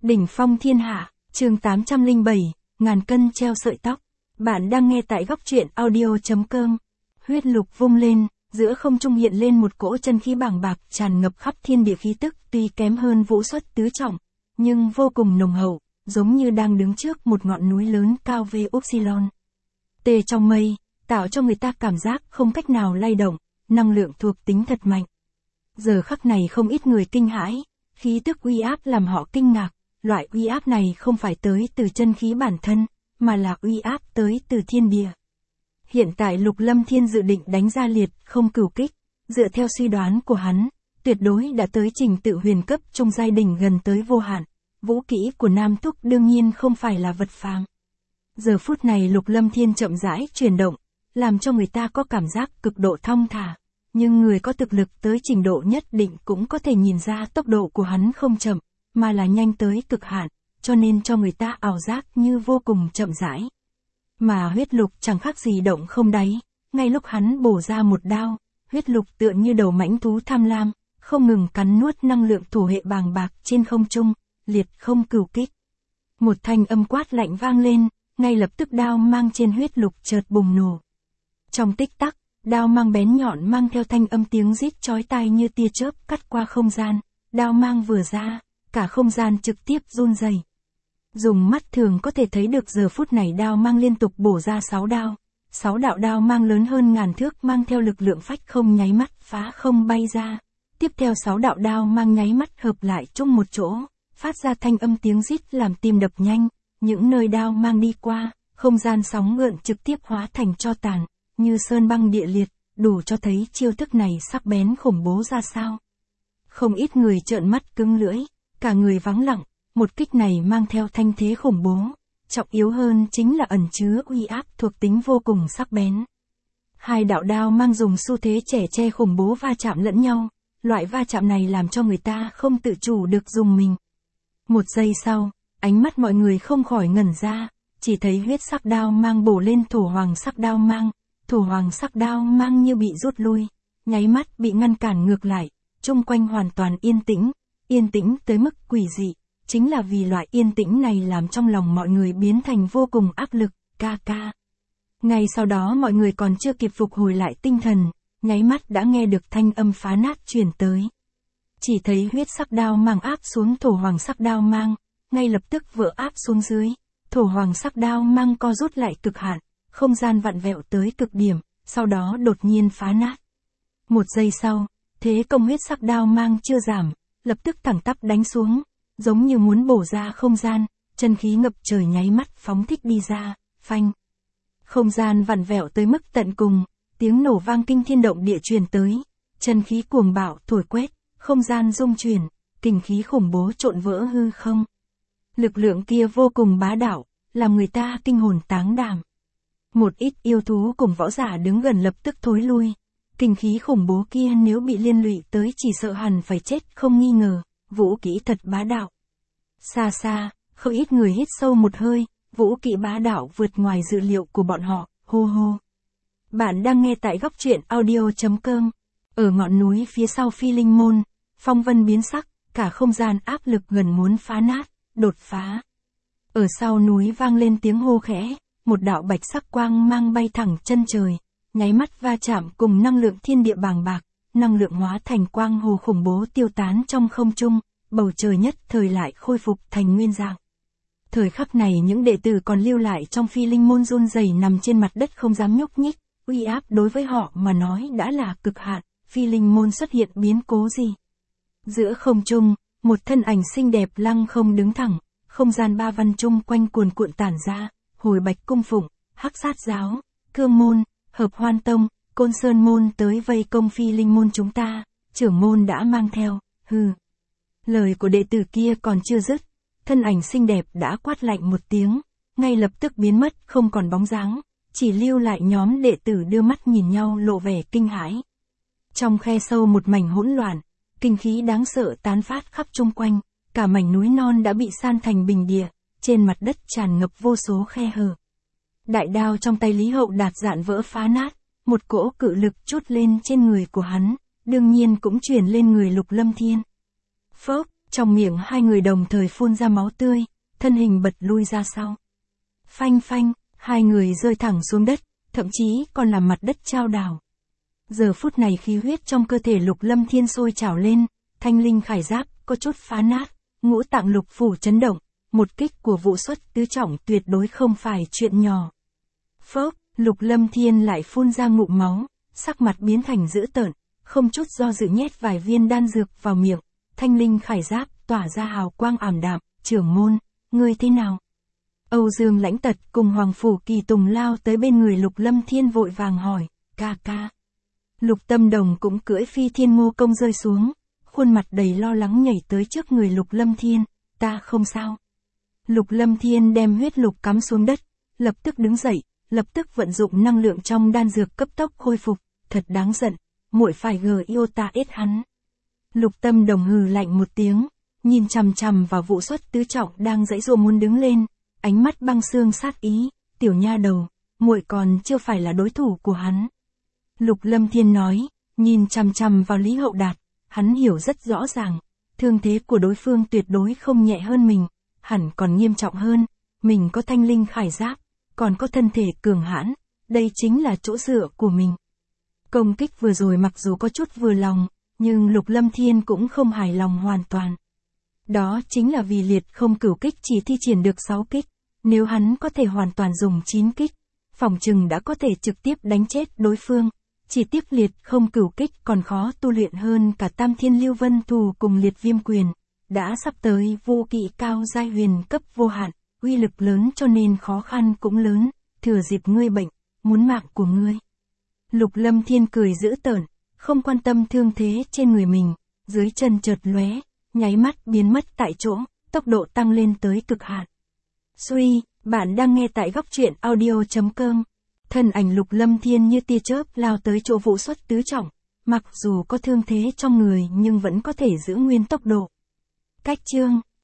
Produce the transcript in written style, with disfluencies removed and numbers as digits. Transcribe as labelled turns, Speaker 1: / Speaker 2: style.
Speaker 1: Đỉnh phong thiên hạ, chương 807, ngàn cân treo sợi tóc. Bạn đang nghe tại góc truyện audio.com. Huyết lục vung lên, giữa không trung hiện lên một cỗ chân khí bàng bạc tràn ngập khắp thiên địa, khí tức tuy kém hơn vũ xuất tứ trọng, nhưng vô cùng nồng hậu, giống như đang đứng trước một ngọn núi lớn cao về Upsilon. Tê trong mây, tạo cho người ta cảm giác không cách nào lay động, năng lượng thuộc tính thật mạnh. Giờ khắc này không ít người kinh hãi, khí tức uy áp làm họ kinh ngạc. Loại uy áp này không phải tới từ chân khí bản thân, mà là uy áp tới từ thiên địa. Hiện tại Lục Lâm Thiên dự định đánh ra liệt không cửu kích, dựa theo suy đoán của hắn, tuyệt đối đã tới trình tự huyền cấp trong giai đỉnh gần tới vô hạn. Vũ kỹ của Nam Thúc đương nhiên không phải là vật phàm. Giờ phút này Lục Lâm Thiên chậm rãi chuyển động, làm cho người ta có cảm giác cực độ thong thả, nhưng người có thực lực tới trình độ nhất định cũng có thể nhìn ra tốc độ của hắn không chậm, mà là nhanh tới cực hạn, cho nên cho người ta ảo giác như vô cùng chậm rãi. Mà huyết lục chẳng khác gì động không đáy, ngay lúc hắn bổ ra một đao, huyết lục tựa như đầu mãnh thú tham lam, không ngừng cắn nuốt năng lượng thủ hệ bàng bạc trên không trung, liệt không cửu kích. Một thanh âm quát lạnh vang lên, ngay lập tức đao mang trên huyết lục chợt bùng nổ. Trong tích tắc, đao mang bén nhọn mang theo thanh âm tiếng rít chói tai như tia chớp cắt qua không gian, đao mang vừa ra, cả không gian trực tiếp run rẩy. Dùng mắt thường có thể thấy được giờ phút này đao mang liên tục bổ ra 6 đao. 6 đạo đao mang lớn hơn ngàn thước mang theo lực lượng phách không nháy mắt phá không bay ra. Tiếp theo 6 đạo đao mang nháy mắt hợp lại chung một chỗ, phát ra thanh âm tiếng rít làm tim đập nhanh. Những nơi đao mang đi qua, không gian sóng gợn trực tiếp hóa thành tro tàn, như sơn băng địa liệt, đủ cho thấy chiêu thức này sắc bén khủng bố ra sao. Không ít người trợn mắt cứng lưỡi. Cả người vắng lặng, một kích này mang theo thanh thế khủng bố, trọng yếu hơn chính là ẩn chứa uy áp thuộc tính vô cùng sắc bén. Hai đạo đao mang dùng xu thế trẻ che khủng bố va chạm lẫn nhau, loại va chạm này làm cho người ta không tự chủ được rùng mình. Một giây sau, ánh mắt mọi người không khỏi ngẩn ra, chỉ thấy huyết sắc đao mang bổ lên thổ hoàng sắc đao mang, thổ hoàng sắc đao mang như bị rút lui, nháy mắt bị ngăn cản ngược lại, chung quanh hoàn toàn yên tĩnh. Yên tĩnh tới mức quỷ dị, chính là vì loại yên tĩnh này làm trong lòng mọi người biến thành vô cùng áp lực, ca ca. Ngay sau đó mọi người còn chưa kịp phục hồi lại tinh thần, nháy mắt đã nghe được thanh âm phá nát truyền tới. Chỉ thấy huyết sắc đao mang áp xuống thổ hoàng sắc đao mang, ngay lập tức vỡ áp xuống dưới, thổ hoàng sắc đao mang co rút lại cực hạn, không gian vặn vẹo tới cực điểm, sau đó đột nhiên phá nát. Một giây sau, thế công huyết sắc đao mang chưa giảm, lập tức thẳng tắp đánh xuống, giống như muốn bổ ra không gian, chân khí ngập trời nháy mắt phóng thích đi ra, phanh. Không gian vặn vẹo tới mức tận cùng, tiếng nổ vang kinh thiên động địa truyền tới, chân khí cuồng bạo thổi quét, không gian rung chuyển, kình khí khủng bố trộn vỡ hư không. Lực lượng kia vô cùng bá đạo, làm người ta kinh hồn táng đảm. Một ít yêu thú cùng võ giả đứng gần lập tức thối lui. Kinh khí khủng bố kia nếu bị liên lụy tới chỉ sợ hẳn phải chết không nghi ngờ, vũ kỹ thật bá đạo. Xa xa, không ít người hít sâu một hơi, vũ kỹ bá đạo vượt ngoài dự liệu của bọn họ, hô hô. Bạn đang nghe tại góc truyện audio.com. Ở ngọn núi phía sau Phi Linh Môn, phong vân biến sắc, cả không gian áp lực gần muốn phá nát, đột phá. Ở sau núi vang lên tiếng hô khẽ, một đạo bạch sắc quang mang bay thẳng chân trời. Nháy mắt va chạm cùng năng lượng thiên địa bàng bạc, năng lượng hóa thành quang hồ khủng bố tiêu tán trong không trung, bầu trời nhất thời lại khôi phục thành nguyên dạng. Thời khắc này những đệ tử còn lưu lại trong Phi Linh Môn run rẩy nằm trên mặt đất không dám nhúc nhích, uy áp đối với họ mà nói đã là cực hạn. Phi Linh Môn xuất hiện biến cố gì? Giữa không trung, một thân ảnh xinh đẹp lăng không đứng thẳng, không gian ba văn chung quanh cuồn cuộn tản ra, Hồi Bạch Cung Phụng, Hắc Sát Giáo, Cương Môn, Hợp Hoan Tông, Côn Sơn Môn tới vây công Phi Linh Môn chúng ta, trưởng môn đã mang theo, hừ. Lời của đệ tử kia còn chưa dứt, thân ảnh xinh đẹp đã quát lạnh một tiếng, ngay lập tức biến mất không còn bóng dáng, chỉ lưu lại nhóm đệ tử đưa mắt nhìn nhau lộ vẻ kinh hãi. Trong khe sâu một mảnh hỗn loạn, kinh khí đáng sợ tán phát khắp chung quanh, cả mảnh núi non đã bị san thành bình địa, trên mặt đất tràn ngập vô số khe hở. Đại đao trong tay Lý Hậu Đạt dạn vỡ phá nát, một cỗ cự lực trút lên trên người của hắn, đương nhiên cũng truyền lên người Lục Lâm Thiên. Phốc, Trong miệng hai người đồng thời phun ra máu tươi, thân hình bật lui ra sau. Phanh phanh, hai người rơi thẳng xuống đất, thậm chí còn làm mặt đất chao đảo. Giờ phút này khí huyết trong cơ thể Lục Lâm Thiên sôi trào lên, thanh linh khải giáp có chút phá nát, ngũ tạng lục phủ chấn động, một kích của Vũ Xuất tứ trọng tuyệt đối không phải chuyện nhỏ. Phốc, Lục Lâm Thiên lại phun ra ngụm máu, sắc mặt biến thành dữ tợn, không chút do dự nhét vài viên đan dược vào miệng, thanh linh khải giáp tỏa ra hào quang ảm đạm, trưởng môn, ngươi thế nào? Âu Dương Lãnh Tật cùng Hoàng Phủ Kỳ Tùng lao tới bên người Lục Lâm Thiên vội vàng hỏi, ca ca. Lục Tâm Đồng cũng cưỡi phi thiên ngô công rơi xuống, khuôn mặt đầy lo lắng nhảy tới trước người Lục Lâm Thiên, ta không sao. Lục Lâm Thiên đem huyết lục cắm xuống đất, lập tức đứng dậy, lập tức vận dụng năng lượng trong đan dược cấp tốc khôi phục, thật đáng giận, muội phải gờ yêu ta ít hắn. Lục Tâm Đồng hừ lạnh một tiếng, nhìn chằm chằm vào Vũ Xuất tứ trọng đang giãy giụa muốn đứng lên, ánh mắt băng xương sát ý, tiểu nha đầu, muội còn chưa phải là đối thủ của hắn. Lục Lâm Thiên nói, nhìn chằm chằm vào Lý Hậu Đạt, hắn hiểu rất rõ ràng, thương thế của đối phương tuyệt đối không nhẹ hơn mình, hẳn còn nghiêm trọng hơn, mình có thanh linh khải giáp, còn có thân thể cường hãn, đây chính là chỗ dựa của mình. Công kích vừa rồi mặc dù có chút vừa lòng, nhưng Lục Lâm Thiên cũng không hài lòng hoàn toàn. Đó chính là vì liệt không cửu kích chỉ thi triển được 6 kích, nếu hắn có thể hoàn toàn dùng 9 kích, phỏng chừng đã có thể trực tiếp đánh chết đối phương, chỉ tiếc liệt không cửu kích còn khó tu luyện hơn cả Tam Thiên Lưu Vân Thù cùng liệt viêm quyền, đã sắp tới vô kỵ cao giai huyền cấp vô hạn, uy lực lớn cho nên khó khăn cũng lớn, thừa dịp ngươi bệnh, muốn mạng của ngươi. Lục Lâm Thiên cười dữ tợn, không quan tâm thương thế trên người mình, dưới chân chợt lóe, nháy mắt biến mất tại chỗ, tốc độ tăng lên tới cực hạn. Suy, bạn đang nghe tại góc truyện audio.com. Thân ảnh Lục Lâm Thiên như tia chớp lao tới chỗ Vũ Xuất tứ trọng, mặc dù có thương thế trong người nhưng vẫn có thể giữ nguyên tốc độ. Cách chương